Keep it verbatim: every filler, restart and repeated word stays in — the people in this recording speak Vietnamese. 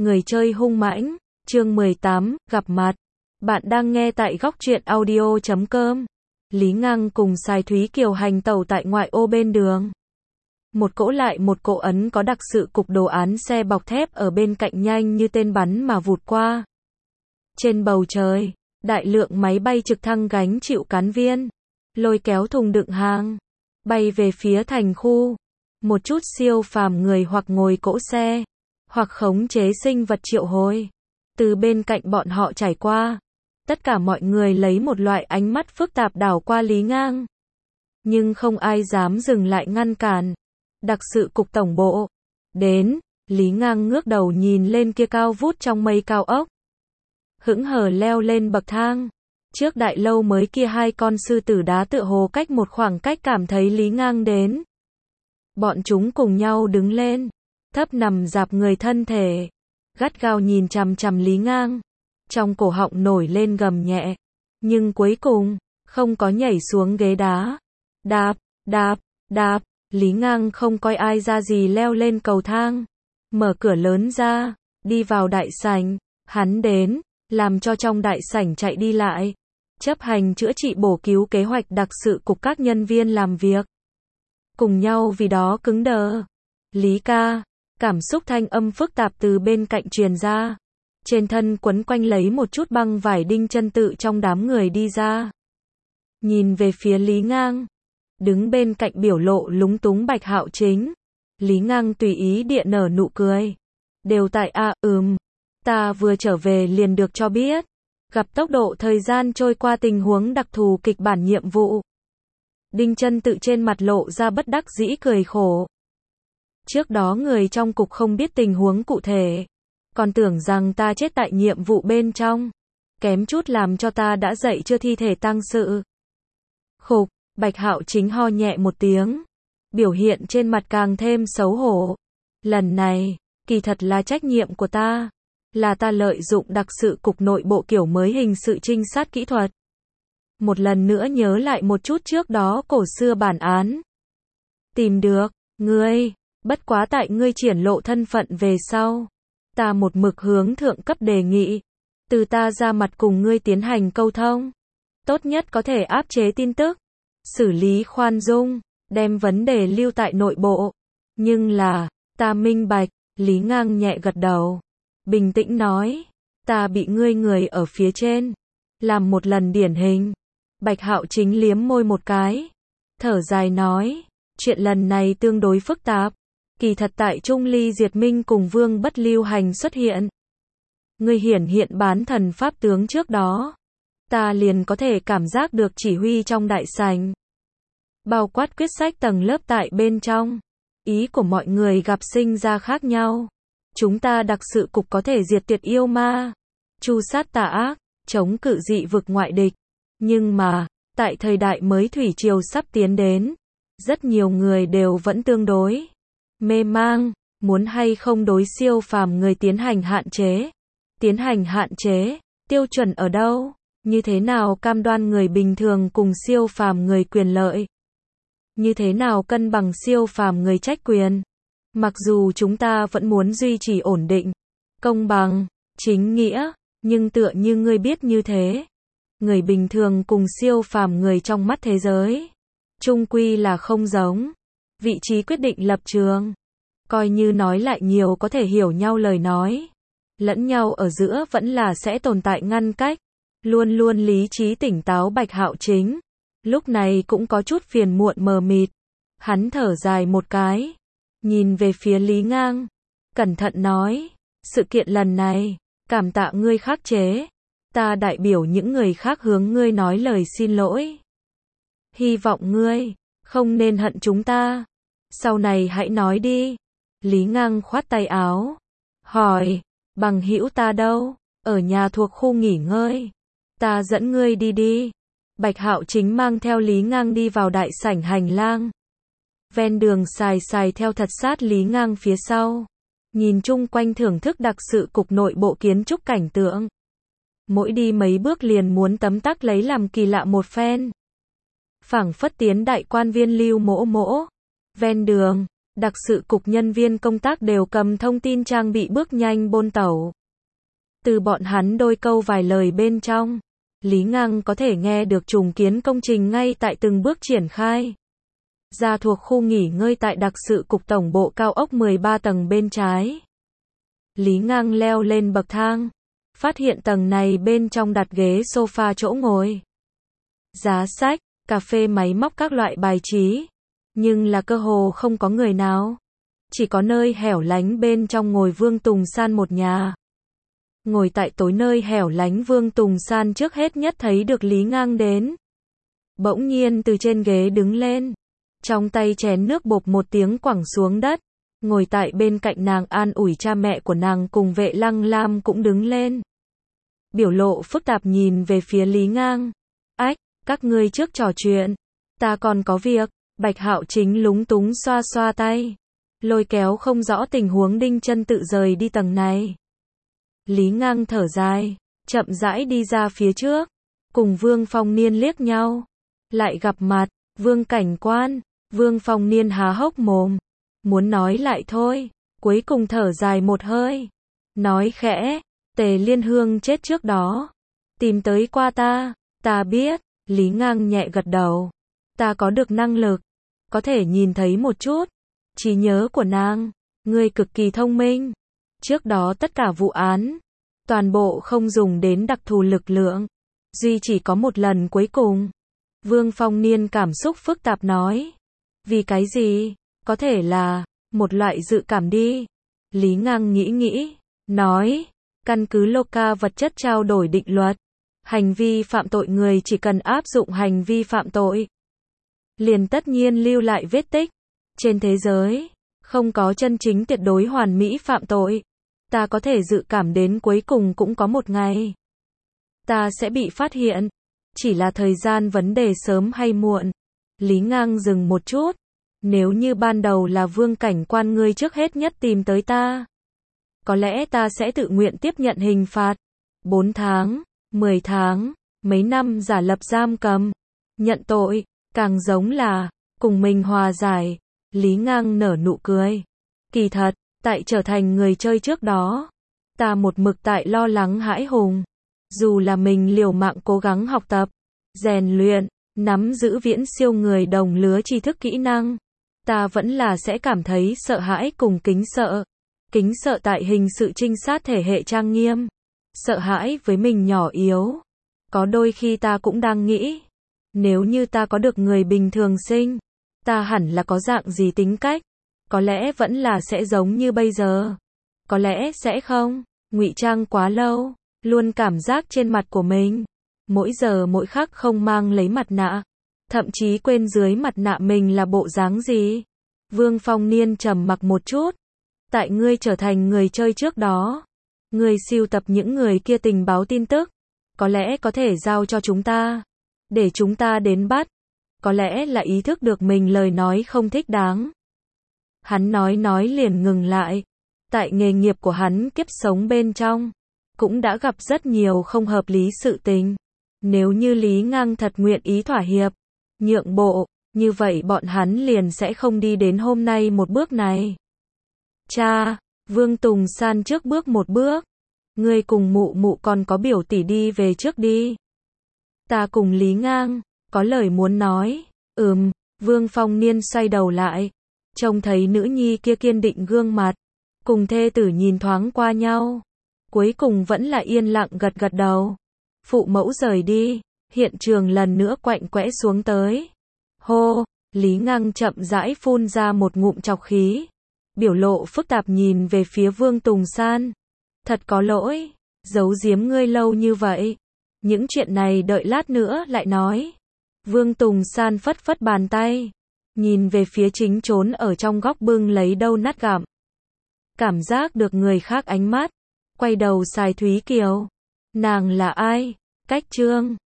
Người chơi hung mãnh, chương mười tám, gặp mặt. Bạn đang nghe tại góc truyện audio chấm com. Lý Ngang cùng Sài Thúy Kiều hành tẩu tại ngoại ô bên đường. Một cỗ lại một cỗ ấn có đặc sự cục đồ án xe bọc thép ở bên cạnh nhanh như tên bắn mà vụt qua. Trên bầu trời, đại lượng máy bay trực thăng gánh chịu cán viên, lôi kéo thùng đựng hàng, bay về phía thành khu. Một chút siêu phàm người hoặc ngồi cỗ xe, hoặc khống chế sinh vật triệu hồi, từ bên cạnh bọn họ trải qua. Tất cả mọi người lấy một loại ánh mắt phức tạp đảo qua Lý Ngang. Nhưng không ai dám dừng lại ngăn cản. Đặc sự cục tổng bộ. Đến, Lý Ngang ngước đầu nhìn lên kia cao vút trong mây cao ốc. Hững hờ leo lên bậc thang. Trước đại lâu mới kia hai con sư tử đá tựa hồ cách một khoảng cách cảm thấy Lý Ngang đến. Bọn chúng cùng nhau đứng lên, thấp nằm dạp người thân thể, gắt gao nhìn chằm chằm Lý Ngang. Trong cổ họng nổi lên gầm nhẹ, nhưng cuối cùng, không có nhảy xuống ghế đá. Đạp, đạp, đạp, Lý Ngang không coi ai ra gì leo lên cầu thang, mở cửa lớn ra, đi vào đại sảnh. Hắn đến, làm cho trong đại sảnh chạy đi lại, chấp hành chữa trị bổ cứu kế hoạch đặc sự cục các nhân viên làm việc. Cùng nhau vì đó cứng đờ. Lý ca, cảm xúc thanh âm phức tạp từ bên cạnh truyền ra. Trên thân quấn quanh lấy một chút băng vải đinh chân tự trong đám người đi ra. Nhìn về phía Lý Ngang, đứng bên cạnh biểu lộ lúng túng Bạch Hạo Chính. Lý Ngang tùy ý địa nở nụ cười. Đều tại a à, ừm, ta vừa trở về liền được cho biết. Gặp tốc độ thời gian trôi qua tình huống đặc thù kịch bản nhiệm vụ. Đinh chân tự trên mặt lộ ra bất đắc dĩ cười khổ. Trước đó người trong cục không biết tình huống cụ thể, còn tưởng rằng ta chết tại nhiệm vụ bên trong, kém chút làm cho ta đã dậy chưa thi thể tang sự. Khục, Bạch Hạo Chính ho nhẹ một tiếng, biểu hiện trên mặt càng thêm xấu hổ. Lần này, kỳ thật là trách nhiệm của ta, là ta lợi dụng đặc sự cục nội bộ kiểu mới hình sự trinh sát kỹ thuật. Một lần nữa nhớ lại một chút trước đó cổ xưa bản án. Tìm được, ngươi, bất quá tại ngươi triển lộ thân phận về sau. Ta một mực hướng thượng cấp đề nghị, từ ta ra mặt cùng ngươi tiến hành câu thông. Tốt nhất có thể áp chế tin tức, xử lý khoan dung, đem vấn đề lưu tại nội bộ. Nhưng là, ta minh bạch, Lý Ngang nhẹ gật đầu, bình tĩnh nói, ta bị ngươi người ở phía trên, làm một lần điển hình. Bạch Hạo Chính liếm môi một cái, thở dài nói, chuyện lần này tương đối phức tạp. Kỳ thật tại Trung Ly Diệt Minh cùng Vương Bất Lưu Hành xuất hiện. Ngươi hiển hiện bán thần pháp tướng trước đó. Ta liền có thể cảm giác được chỉ huy trong đại sảnh. Bao quát quyết sách tầng lớp tại bên trong. Ý của mọi người gặp sinh ra khác nhau. Chúng ta đặc sự cục có thể diệt tuyệt yêu ma, tru sát tà ác, chống cự dị vực ngoại địch. Nhưng mà, tại thời đại mới thủy triều sắp tiến đến, rất nhiều người đều vẫn tương đối mê mang, muốn hay không đối siêu phàm người tiến hành hạn chế. Tiến hành hạn chế, tiêu chuẩn ở đâu? Như thế nào cam đoan người bình thường cùng siêu phàm người quyền lợi? Như thế nào cân bằng siêu phàm người trách quyền? Mặc dù chúng ta vẫn muốn duy trì ổn định, công bằng, chính nghĩa, nhưng tựa như ngươi biết như thế, người bình thường cùng siêu phàm người trong mắt thế giới, chung quy là không giống. Vị trí quyết định lập trường, coi như nói lại nhiều có thể hiểu nhau lời nói, lẫn nhau ở giữa vẫn là sẽ tồn tại ngăn cách. Luôn luôn lý trí tỉnh táo Bạch Hạo Chính, lúc này cũng có chút phiền muộn mờ mịt. Hắn thở dài một cái, nhìn về phía Lý Ngang, cẩn thận nói, sự kiện lần này, cảm tạ ngươi khắc chế, ta đại biểu những người khác hướng ngươi nói lời xin lỗi. Hy vọng ngươi không nên hận chúng ta. Sau này hãy nói đi. Lý Ngang khoát tay áo, hỏi, bằng hữu ta đâu? Ở nhà thuộc khu nghỉ ngơi. Ta dẫn ngươi đi đi. Bạch Hạo Chính mang theo Lý Ngang đi vào đại sảnh hành lang. Ven đường Sài Sài theo thật sát Lý Ngang phía sau, nhìn chung quanh thưởng thức đặc sự cục nội bộ kiến trúc cảnh tượng. Mỗi đi mấy bước liền muốn tấm tắc lấy làm kỳ lạ một phen. Phảng phất tiến đại quan viên Lưu Mỗ Mỗ. Ven đường, Đặc sự cục nhân viên công tác đều cầm thông tin trang bị bước nhanh bôn tẩu. Từ bọn hắn đôi câu vài lời bên trong, Lý Ngang có thể nghe được trùng kiến công trình ngay tại từng bước triển khai. Ra thuộc khu nghỉ ngơi tại đặc sự cục tổng bộ cao ốc mười ba tầng bên trái. Lý Ngang leo lên bậc thang, phát hiện tầng này bên trong đặt ghế sofa chỗ ngồi, giá sách, cà phê, máy móc các loại bài trí, nhưng là cơ hồ không có người nào. Chỉ có nơi hẻo lánh bên trong ngồi Vương Tùng San một nhà. Ngồi tại tối nơi hẻo lánh, Vương Tùng San trước hết nhất thấy được Lý Ngang đến. Bỗng nhiên từ trên ghế đứng lên, trong tay chén nước bộp một tiếng quẳng xuống đất. Ngồi tại bên cạnh nàng an ủi cha mẹ của nàng cùng Vệ Lăng Lam cũng đứng lên. Biểu lộ phức tạp nhìn về phía Lý Ngang. Ách, các ngươi trước trò chuyện, ta còn có việc. Bạch Hạo Chính lúng túng xoa xoa tay, lôi kéo không rõ tình huống Đinh Chân tự rời đi tầng này. Lý Ngang thở dài, chậm rãi đi ra phía trước, cùng Vương Phong Niên liếc nhau. Lại gặp mặt, Vương Cảnh Quan, Vương Phong Niên há hốc mồm, muốn nói lại thôi, cuối cùng thở dài một hơi, nói khẽ, Tề Liên Hương chết trước đó, tìm tới qua ta, ta biết. Lý Ngang nhẹ gật đầu, ta có được năng lực, có thể nhìn thấy một chút trí nhớ của nàng, ngươi cực kỳ thông minh. Trước đó tất cả vụ án, toàn bộ không dùng đến đặc thù lực lượng, duy chỉ có một lần cuối cùng. Vương Phong Niên cảm xúc phức tạp nói, vì cái gì? Có thể là một loại dự cảm đi. Lý Ngang nghĩ nghĩ, nói, căn cứ Loka vật chất trao đổi định luật, hành vi phạm tội người chỉ cần áp dụng hành vi phạm tội, liền tất nhiên lưu lại vết tích. Trên thế giới, không có chân chính tuyệt đối hoàn mỹ phạm tội. Ta có thể dự cảm đến cuối cùng cũng có một ngày, ta sẽ bị phát hiện. Chỉ là thời gian vấn đề sớm hay muộn. Lý Ngang dừng một chút. Nếu như ban đầu là Vương Cảnh Quan ngươi trước hết nhất tìm tới ta, có lẽ ta sẽ tự nguyện tiếp nhận hình phạt. Bốn tháng, mười tháng, mấy năm giả lập giam cầm, nhận tội, càng giống là cùng mình hòa giải. Lý Ngang nở nụ cười. Kỳ thật, tại trở thành người chơi trước đó, ta một mực tại lo lắng hãi hùng. Dù là mình liều mạng cố gắng học tập, rèn luyện, nắm giữ viễn siêu người đồng lứa tri thức kỹ năng, ta vẫn là sẽ cảm thấy sợ hãi cùng kính sợ. Kính sợ tại hình sự trinh sát thể hệ trang nghiêm, sợ hãi với mình nhỏ yếu. Có đôi khi ta cũng đang nghĩ, nếu như ta có được người bình thường sinh, ta hẳn là có dạng gì tính cách? Có lẽ vẫn là sẽ giống như bây giờ, có lẽ sẽ không, ngụy trang quá lâu, luôn cảm giác trên mặt của mình mỗi giờ mỗi khắc không mang lấy mặt nạ, thậm chí quên dưới mặt nạ mình là bộ dáng gì. Vương Phong Niên trầm mặc một chút. Tại ngươi trở thành người chơi trước đó, ngươi sưu tập những người kia tình báo tin tức, có lẽ có thể giao cho chúng ta, để chúng ta đến bắt. Có lẽ là ý thức được mình lời nói không thích đáng. Hắn nói nói liền ngừng lại. Tại nghề nghiệp của hắn kiếp sống bên trong, cũng đã gặp rất nhiều không hợp lý sự tình. Nếu như Lý Ngang thật nguyện ý thỏa hiệp, nhượng bộ, như vậy bọn hắn liền sẽ không đi đến hôm nay một bước này. Cha, Vương Tùng San trước bước một bước. Ngươi cùng mụ mụ còn có biểu tỷ đi về trước đi. Ta cùng Lý Ngang, có lời muốn nói. Ừm, Vương Phong Niên xoay đầu lại. Trông thấy nữ nhi kia kiên định gương mặt, cùng thê tử nhìn thoáng qua nhau. Cuối cùng vẫn là yên lặng gật gật đầu. Phụ mẫu rời đi, hiện trường lần nữa quạnh quẽ xuống tới. Hô, Lý Ngang chậm rãi phun ra một ngụm trọc khí. Biểu lộ phức tạp nhìn về phía Vương Tùng San. Thật có lỗi, giấu giếm ngươi lâu như vậy. Những chuyện này đợi lát nữa lại nói. Vương Tùng San phất phất bàn tay, nhìn về phía chính trốn ở trong góc bưng lấy đâu nát gặm. Cảm giác được người khác ánh mắt, quay đầu xài Thúy Kiều. Nàng là ai? Cách Trương.